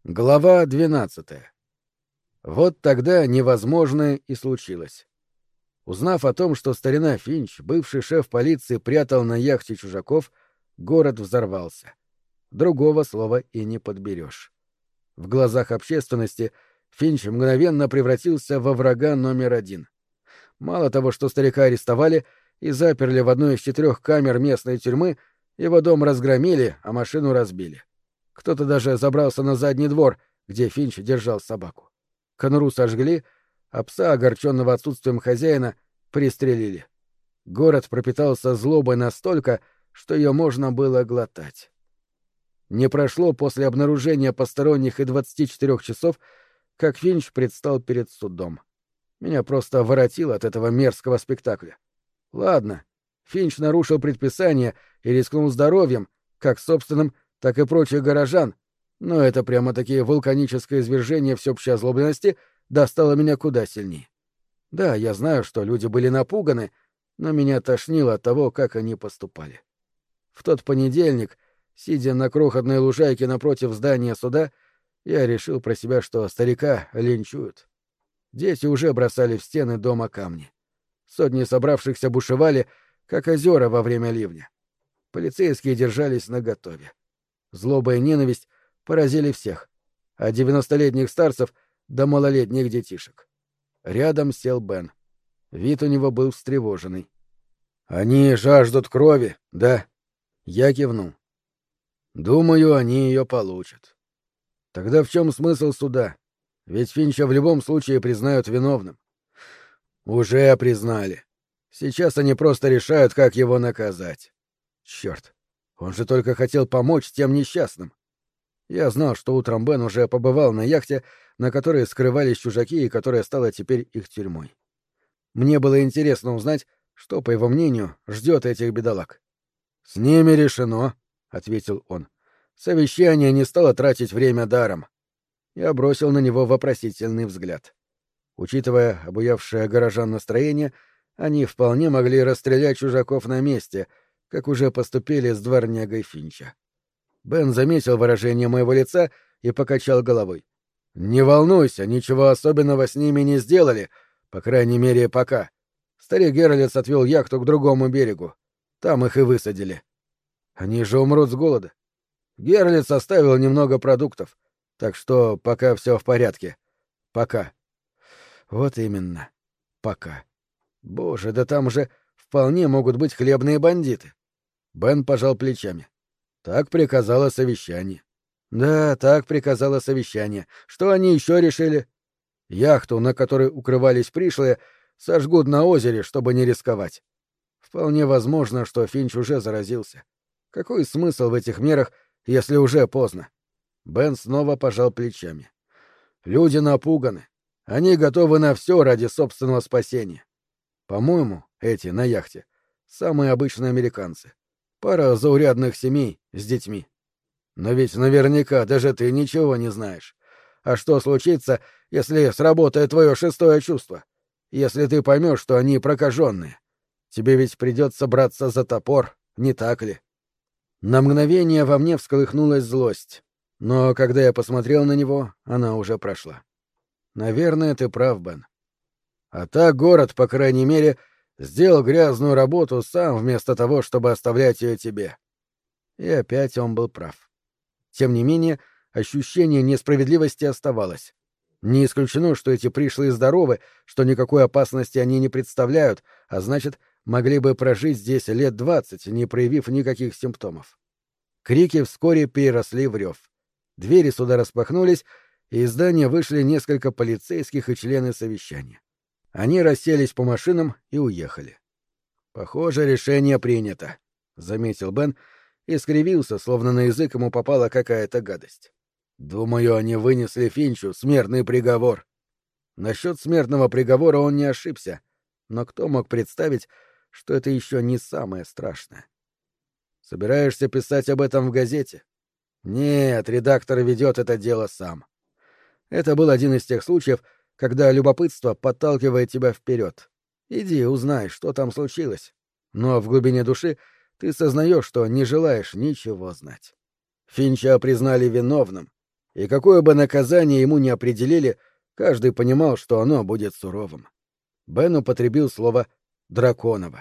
Глава 12. Вот тогда невозможное и случилось. Узнав о том, что старина Финч, бывший шеф полиции, прятал на яхте чужаков, город взорвался. Другого слова и не подберешь. В глазах общественности Финч мгновенно превратился во врага номер один. Мало того, что старика арестовали и заперли в одной из 4 камер местной тюрьмы, его дом разгромили, а машину разбили. Кто-то даже забрался на задний двор, где Финч держал собаку. Конуру сожгли, а пса, огорченного отсутствием хозяина, пристрелили. Город пропитался злобой настолько, что ее можно было глотать. Не прошло после обнаружения посторонних и 24 часов, как Финч предстал перед судом. Меня просто воротило от этого мерзкого спектакля. Ладно, Финч нарушил предписание и рискнул здоровьем, как собственным, так и прочих горожан, но это прямо-таки вулканическое извержение всеобщей озлобленности достало меня куда сильнее. Да, я знаю, что люди были напуганы, но меня тошнило от того, как они поступали. В тот понедельник, сидя на крохотной лужайке напротив здания суда, я решил про себя, что старика линчуют. Дети уже бросали в стены дома камни. Сотни собравшихся бушевали, как озера во время ливня. Полицейские держались наготове. Злоба и ненависть поразили всех, от 90-летних старцев до малолетних детишек. Рядом сел Бен. Вид у него был встревоженный. «Они жаждут крови, да?» Я кивнул. «Думаю, они ее получат». «Тогда в чем смысл суда? Ведь Финча в любом случае признают виновным». «Уже признали. Сейчас они просто решают, как его наказать». «Черт! Он же только хотел помочь тем несчастным». Я знал, что утром Бен уже побывал на яхте, на которой скрывались чужаки и которая стала теперь их тюрьмой. Мне было интересно узнать, что, по его мнению, ждет этих бедолаг. «С ними решено», — ответил он. «Совещание не стало тратить время даром». Я бросил на него вопросительный взгляд. Учитывая обуявшее горожан настроение, они вполне могли расстрелять чужаков на месте, как уже поступили с дворнягой Финча. Бен заметил выражение моего лица и покачал головой. «Не волнуйся, ничего особенного с ними не сделали, по крайней мере, пока. Старик Герлиц отвел яхту к другому берегу. Там их и высадили. Они же умрут с голода. Герлиц оставил немного продуктов, так что пока все в порядке. Пока». Вот именно. Пока. Боже, да там же вполне могут быть хлебные бандиты. Бен пожал плечами. Так приказало совещание. Да, так приказало совещание. Что они еще решили? Яхту, на которой укрывались пришлые, сожгут на озере, чтобы не рисковать. Вполне возможно, что Финч уже заразился. Какой смысл в этих мерах, если уже поздно? Бен снова пожал плечами. Люди напуганы. Они готовы на все ради собственного спасения. По-моему, эти на яхте — самые обычные американцы. Пара заурядных семей с детьми. Но ведь наверняка даже ты ничего не знаешь. А что случится, если сработает твое шестое чувство? Если ты поймешь, что они прокаженные? Тебе ведь придется браться за топор, не так ли? На мгновение во мне всколыхнулась злость. Но когда я посмотрел на него, она уже прошла. Наверное, ты прав, Бен. А так город, по крайней мере, сделал грязную работу сам вместо того, чтобы оставлять ее тебе. И опять он был прав. Тем не менее, ощущение несправедливости оставалось. Не исключено, что эти пришлые здоровы, что никакой опасности они не представляют, а значит, могли бы прожить здесь лет 20, не проявив никаких симптомов. Крики вскоре переросли в рев. Двери суда распахнулись, и из здания вышли несколько полицейских и члены совещания. Они расселись по машинам и уехали. «Похоже, решение принято», — заметил Бен и скривился, словно на язык ему попала какая-то гадость. «Думаю, они вынесли Финчу смертный приговор». Насчет смертного приговора он не ошибся, но кто мог представить, что это еще не самое страшное? «Собираешься писать об этом в газете?» «Нет, редактор ведет это дело сам». Это был один из тех случаев, когда любопытство подталкивает тебя вперед. Иди, узнай, что там случилось. Но в глубине души ты сознаешь, что не желаешь ничего знать. Финча признали виновным, И какое бы наказание ему ни определили, каждый понимал, что оно будет суровым. Бен употребил слово «драконово».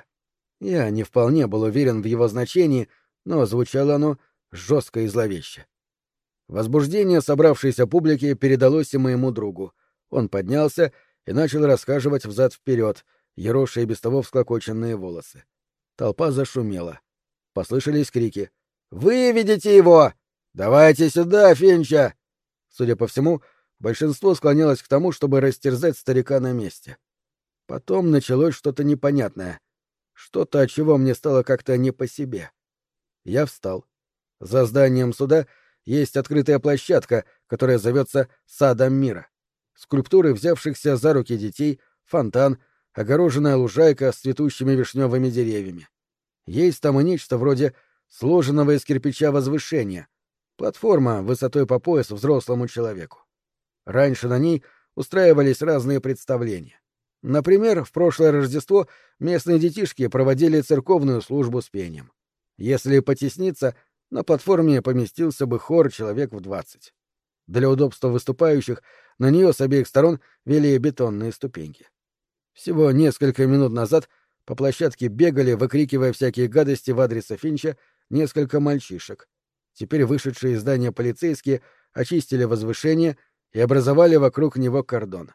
Я не вполне был уверен в его значении, но звучало оно жестко и зловеще. Возбуждение собравшейся публики передалось и моему другу. Он поднялся и начал расхаживать взад-вперед, ероша и без того всклокоченные волосы. Толпа зашумела. Послышались крики. «Выведите его! Давайте сюда, Финча!» Судя по всему, большинство склонялось к тому, чтобы растерзать старика на месте. Потом началось что-то непонятное. Что-то, от чего мне стало как-то не по себе. Я встал. За зданием суда есть открытая площадка, которая зовется «Садом мира». Скульптуры взявшихся за руки детей, фонтан, огороженная лужайка с цветущими вишневыми деревьями. Есть там и нечто вроде сложенного из кирпича возвышения, платформа высотой по пояс взрослому человеку. Раньше на ней устраивались разные представления. Например, в прошлое Рождество местные детишки проводили церковную службу с пением. Если потесниться, на платформе поместился бы хор человек в 20. Для удобства выступающих на нее с обеих сторон вели бетонные ступеньки. Всего несколько минут назад по площадке бегали, выкрикивая всякие гадости в адрес Финча, несколько мальчишек. Теперь вышедшие из здания полицейские очистили возвышение и образовали вокруг него кордон.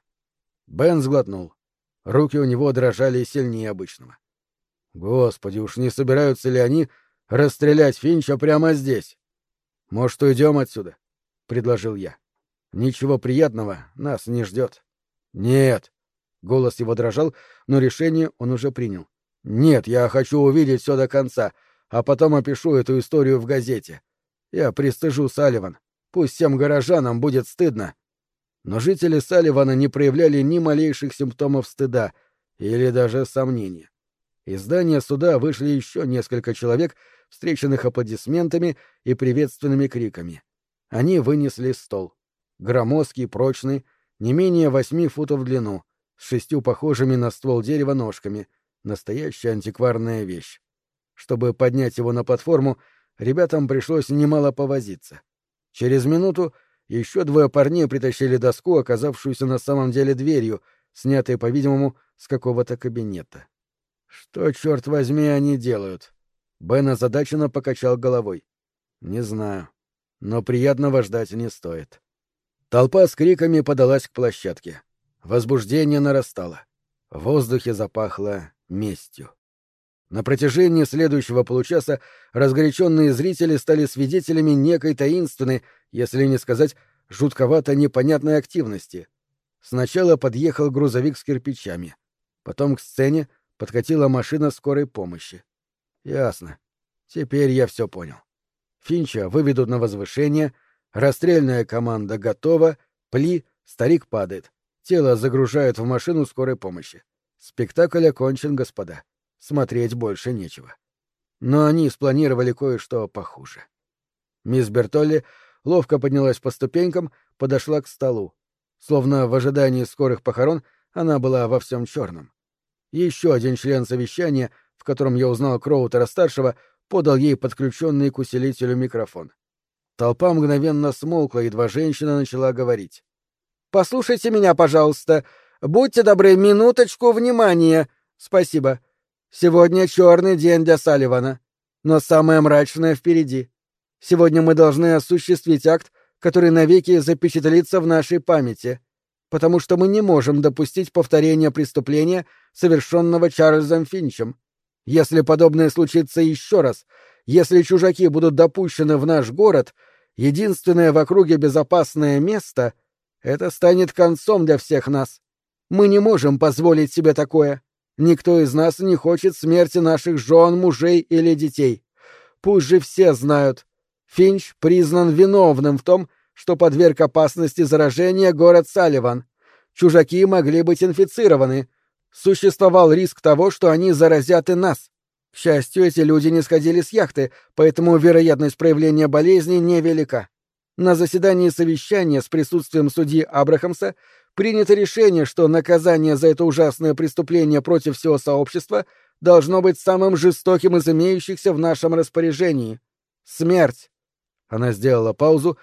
Бен сглотнул. Руки у него дрожали сильнее обычного. Господи, уж не собираются ли они расстрелять Финча прямо здесь? Может, уйдем отсюда? — предложил я. Ничего приятного нас не ждет. Нет. Голос его дрожал, но решение он уже принял. Нет, я хочу увидеть все до конца, а потом опишу эту историю в газете. Я пристыжу Салливан. Пусть всем горожанам будет стыдно. Но жители Салливана не проявляли ни малейших симптомов стыда или даже сомнения. Из здания суда вышли еще несколько человек, встреченных аплодисментами и приветственными криками. Они вынесли стол. Громоздкий, прочный, не менее 8 футов в длину, с 6 похожими на ствол дерева ножками. Настоящая антикварная вещь. Чтобы поднять его на платформу, ребятам пришлось немало повозиться. Через минуту еще 2 парней притащили доску, оказавшуюся на самом деле дверью, снятой, по-видимому, с какого-то кабинета. Что, черт возьми, они делают? Бен озадаченно покачал головой. Не знаю. Но приятного ждать не стоит. Толпа с криками подалась к площадке. Возбуждение нарастало. В воздухе запахло местью. На протяжении следующего получаса разгоряченные зрители стали свидетелями некой таинственной, если не сказать жутковато непонятной активности. Сначала подъехал грузовик с кирпичами. Потом к сцене подкатила машина скорой помощи. Ясно. Теперь я все понял. Финча выведут на возвышение, расстрельная команда готова, пли, старик падает. Тело загружают в машину скорой помощи. Спектакль окончен, господа. Смотреть больше нечего. Но они спланировали кое-что похуже. Мисс Бертолли ловко поднялась по ступенькам, подошла к столу. Словно в ожидании скорых похорон она была во всем черном. Еще один член совещания, в котором я узнал Кроутера-старшего, подал ей подключенный к усилителю микрофон. Толпа мгновенно смолкла, едва женщина начала говорить. «Послушайте меня, пожалуйста. Будьте добры, минуточку внимания. Спасибо. Сегодня черный день для Салливана. Но самое мрачное впереди. Сегодня мы должны осуществить акт, который навеки запечатлится в нашей памяти, потому что мы не можем допустить повторения преступления, совершенного Чарльзом Финчем. Если подобное случится еще раз, если чужаки будут допущены в наш город, единственное в округе безопасное место — это станет концом для всех нас. Мы не можем позволить себе такое. Никто из нас не хочет смерти наших жен, мужей или детей. Пусть же все знают. Финч признан виновным в том, что подверг опасности заражения город Салливан. Чужаки могли быть инфицированы. Существовал риск того, что они заразят и нас. К счастью, эти люди не сходили с яхты, поэтому вероятность проявления болезни невелика. На заседании совещания с присутствием судьи Абрахамса принято решение, что наказание за это ужасное преступление против всего сообщества должно быть самым жестоким из имеющихся в нашем распоряжении. Смерть. Она сделала паузу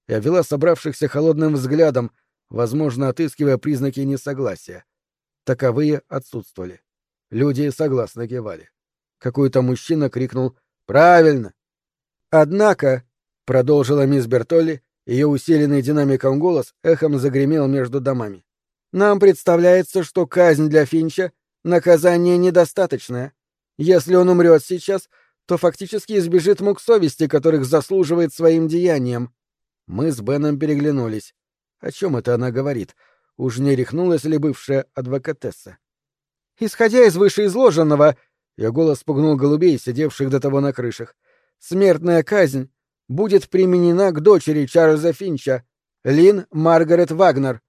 и обвела собравшихся холодным взглядом, возможно, отыскивая признаки несогласия. Таковые отсутствовали. Люди согласно кивали. Какой-то мужчина крикнул «Правильно!». «Однако», — продолжила мисс Бертолли, ее усиленный динамиком голос эхом загремел между домами, «нам представляется, что казнь для Финча — наказание недостаточное. Если он умрет сейчас, то фактически избежит мук совести, которых заслуживает своим деянием». Мы с Беном переглянулись. О чем это она говорит? Уж не рехнулась ли бывшая адвокатесса? «Исходя из вышеизложенного», — ее голос спугнул голубей, сидевших до того на крышах, «смертная казнь будет применена к дочери Чарльза Финча, Лин Маргарет Вагнер».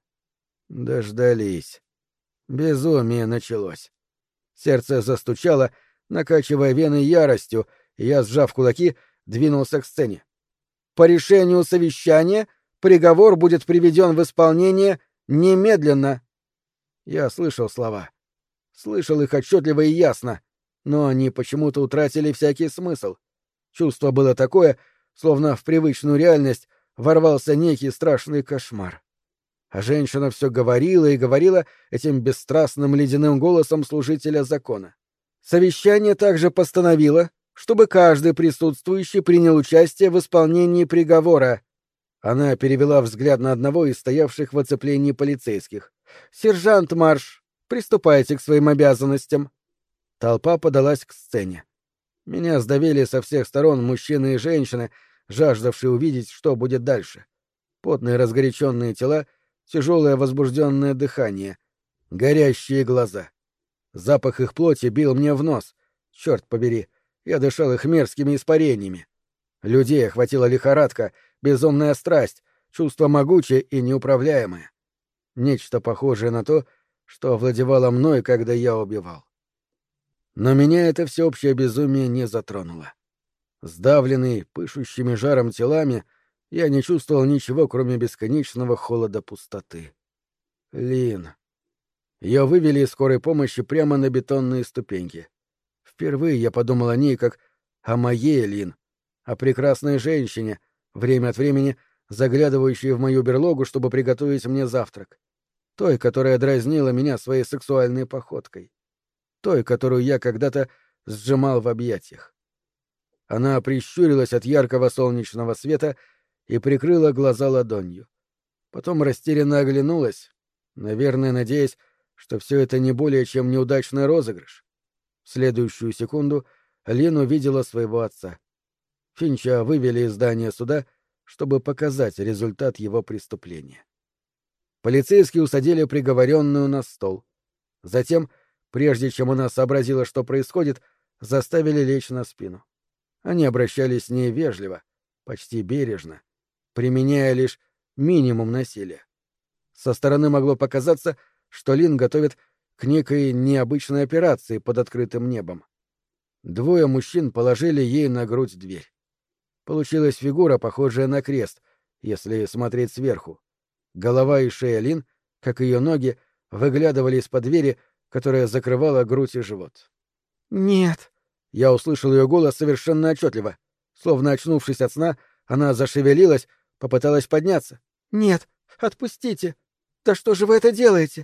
Дождались. Безумие началось. Сердце застучало, накачивая вены яростью, и я, сжав кулаки, двинулся к сцене. «По решению совещания приговор будет приведен в исполнение немедленно». Я слышал слова. Слышал их отчетливо и ясно, но они почему-то утратили всякий смысл. Чувство было такое, словно в привычную реальность ворвался некий страшный кошмар. А женщина все говорила и говорила этим бесстрастным ледяным голосом служителя закона. Совещание также постановило, чтобы каждый присутствующий принял участие в исполнении приговора. Она перевела взгляд на одного из стоявших в оцеплении полицейских. «Сержант Марш, приступайте к своим обязанностям». Толпа подалась к сцене. Меня сдавили со всех сторон мужчины и женщины, жаждавшие увидеть, что будет дальше. Потные разгоряченные тела, тяжелое возбужденное дыхание, горящие глаза. Запах их плоти бил мне в нос. Черт побери, я дышал их мерзкими испарениями. Людей охватила лихорадка, безумная страсть, чувство могучее и неуправляемое. Нечто похожее на то, что овладевало мной, когда я убивал. Но меня это всеобщее безумие не затронуло. Сдавленный, пышущими жаром телами, я не чувствовал ничего, кроме бесконечного холода пустоты. Лин. Ее вывели из скорой помощи прямо на бетонные ступеньки. Впервые я подумал о ней как о моей Лин, о прекрасной женщине, время от времени заглядывающей в мою берлогу, чтобы приготовить мне завтрак. Той, которая дразнила меня своей сексуальной походкой. Той, которую я когда-то сжимал в объятиях. Она прищурилась от яркого солнечного света и прикрыла глаза ладонью. Потом растерянно оглянулась, наверное, надеясь, что все это не более чем неудачный розыгрыш. В следующую секунду Лин увидела своего отца. Финча вывели из здания суда, чтобы показать результат его преступления. Полицейские усадили приговоренную на стол. Затем, прежде чем она сообразила, что происходит, заставили лечь на спину. Они обращались с ней вежливо, почти бережно, применяя лишь минимум насилия. Со стороны могло показаться, что Лин готовит к некой необычной операции под открытым небом. Двое мужчин положили ей на грудь дверь. Получилась фигура, похожая на крест, если смотреть сверху. Голова и шея Лин, как и ее ноги, выглядывали из-под двери, которая закрывала грудь и живот. «Нет!» Я услышал ее голос совершенно отчетливо. Словно очнувшись от сна, она зашевелилась, попыталась подняться. «Нет! Отпустите! Да что же вы это делаете?»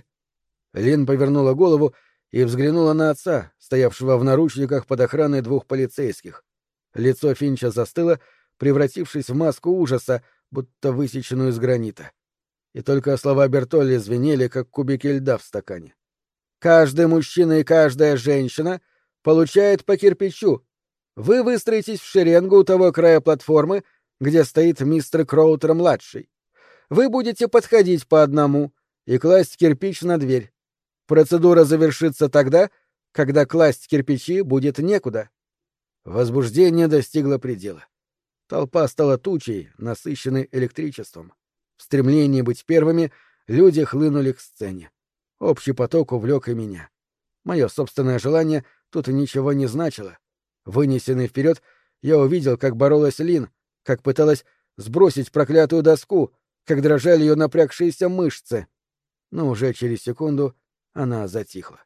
Лин повернула голову и взглянула на отца, стоявшего в наручниках под охраной двух полицейских. Лицо Финча застыло, превратившись в маску ужаса, будто высеченную из гранита. И только слова Бертолли звенели, как кубики льда в стакане. «Каждый мужчина и каждая женщина получает по кирпичу. Вы выстроитесь в шеренгу у того края платформы, где стоит мистер Кроутер-младший. Вы будете подходить по одному и класть кирпич на дверь. Процедура завершится тогда, когда класть кирпичи будет некуда». Возбуждение достигло предела. Толпа стала тучей, насыщенной электричеством. В стремлении быть первыми люди хлынули к сцене. Общий поток увлек и меня. Мое собственное желание тут ничего не значило. Вынесенный вперед, я увидел, как боролась Лин, как пыталась сбросить проклятую доску, как дрожали ее напрягшиеся мышцы. Но уже через секунду она затихла.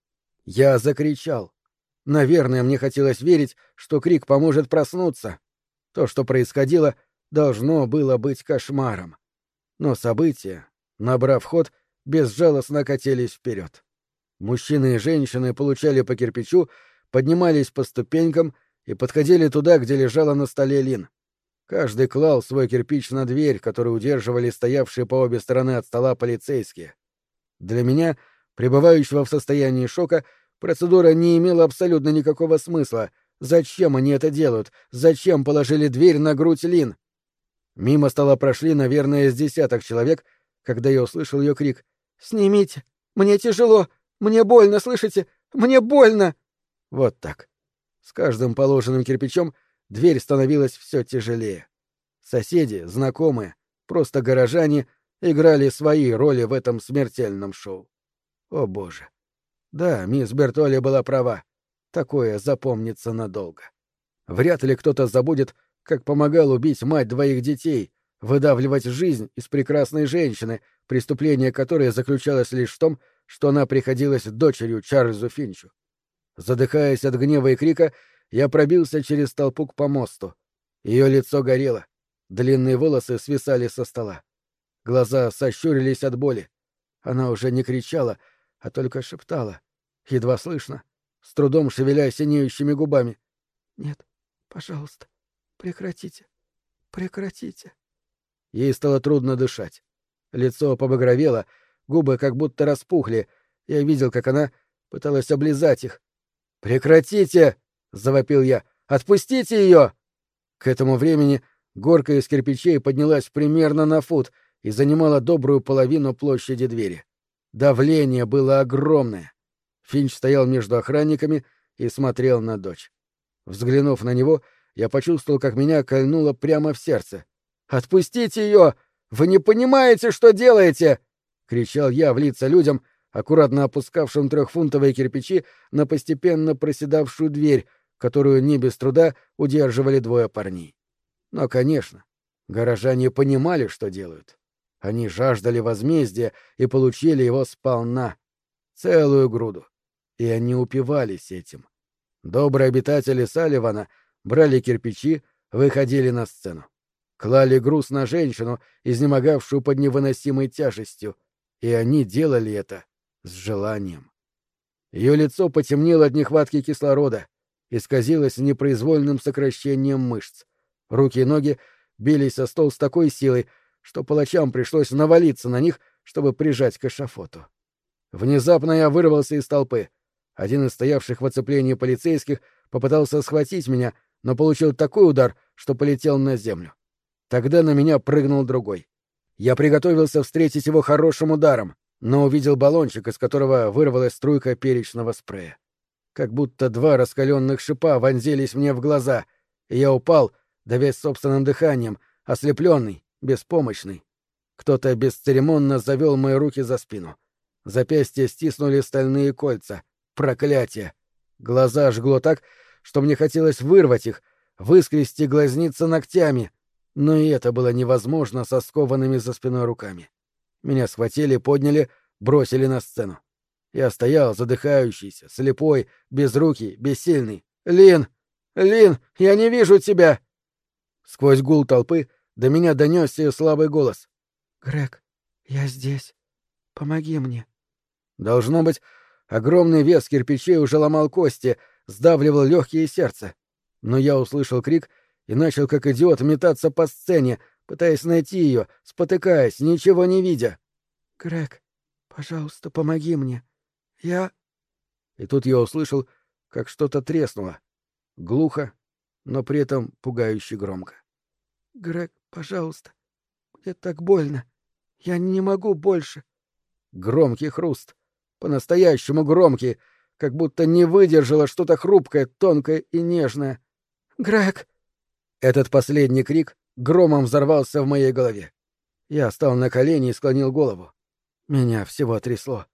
Я закричал. Наверное, мне хотелось верить, что крик поможет проснуться. То, что происходило, должно было быть кошмаром. Но события, набрав ход, безжалостно катились вперед. Мужчины и женщины получали по кирпичу, поднимались по ступенькам и подходили туда, где лежала на столе Лин. Каждый клал свой кирпич на дверь, которую удерживали стоявшие по обе стороны от стола полицейские. Для меня, пребывающего в состоянии шока, процедура не имела абсолютно никакого смысла. Зачем они это делают? Зачем положили дверь на грудь Лин? Мимо стола прошли, наверное, с десяток человек, когда я услышал ее крик: «Снимите! Мне тяжело! Мне больно, слышите? Мне больно!» Вот так. С каждым положенным кирпичом дверь становилась все тяжелее. Соседи, знакомые, просто горожане играли свои роли в этом смертельном шоу. О, Боже! Да, мисс Бертоли была права. Такое запомнится надолго. Вряд ли кто-то забудет, как помогал убить мать двоих детей, выдавливать жизнь из прекрасной женщины, преступление которой заключалось лишь в том, что она приходилась дочерью Чарльзу Финчу. Задыхаясь от гнева и крика, я пробился через толпу к помосту. Ее лицо горело, длинные волосы свисали со стола. Глаза сощурились от боли. Она уже не кричала, а только шептала, едва слышно, с трудом шевеля синеющими губами: «Нет, пожалуйста, прекратите, прекратите». Ей стало трудно дышать. Лицо побагровело, губы как будто распухли. Я видел, как она пыталась облизать их. «Прекратите!» — завопил я. «Отпустите ее!» К этому времени горка из кирпичей поднялась примерно на фут и занимала добрую половину площади двери. Давление было огромное. Финч стоял между охранниками и смотрел на дочь. Взглянув на него, я почувствовал, как меня кольнуло прямо в сердце. «Отпустите ее! Вы не понимаете, что делаете!» — кричал я в лица людям, аккуратно опускавшим трехфунтовые кирпичи на постепенно проседавшую дверь, которую не без труда удерживали двое парней. Но, конечно, горожане понимали, что делают. Они жаждали возмездия и получили его сполна. Целую груду. И они упивались этим. Добрые обитатели Салливана брали кирпичи, выходили на сцену. Клали груз на женщину, изнемогавшую под невыносимой тяжестью, и они делали это с желанием. Ее лицо потемнело от нехватки кислорода, исказилось непроизвольным сокращением мышц. Руки и ноги бились о стол с такой силой, что палачам пришлось навалиться на них, чтобы прижать к эшафоту. Внезапно я вырвался из толпы. Один из стоявших в оцеплении полицейских попытался схватить меня, но получил такой удар, что полетел на землю. Тогда на меня прыгнул другой. Я приготовился встретить его хорошим ударом, но увидел баллончик, из которого вырвалась струйка перечного спрея. Как будто два раскаленных шипа вонзились мне в глаза, и я упал, давясь собственным дыханием, ослепленный, беспомощный. Кто-то бесцеремонно завел мои руки за спину. Запястья стиснули стальные кольца. Проклятие! Глаза жгло так, что мне хотелось вырвать их, выскрести глазницы ногтями, но и это было невозможно со скованными за спиной руками. Меня схватили, подняли, бросили на сцену. Я стоял, задыхающийся, слепой, безрукий, бессильный. «Лин! Лин! Я не вижу тебя!» Сквозь гул толпы до меня донесся ее слабый голос. «Грег, я здесь. Помоги мне». Должно быть, огромный вес кирпичей уже ломал кости, сдавливал легкие и сердце. Но я услышал крик и начал, как идиот, метаться по сцене, пытаясь найти ее, спотыкаясь, ничего не видя. «Грег, пожалуйста, помоги мне. Я...» И тут я услышал, как что-то треснуло. Глухо, но при этом пугающе громко. «Грег, пожалуйста, мне так больно. Я не могу больше». Громкий хруст. По-настоящему громкий, как будто не выдержало что-то хрупкое, тонкое и нежное. «Грег!» Этот последний крик громом взорвался в моей голове. Я встал на колени и склонил голову. Меня всего трясло.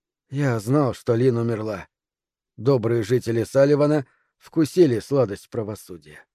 Я знал, что Лин умерла. Добрые жители Салливана вкусили сладость правосудия.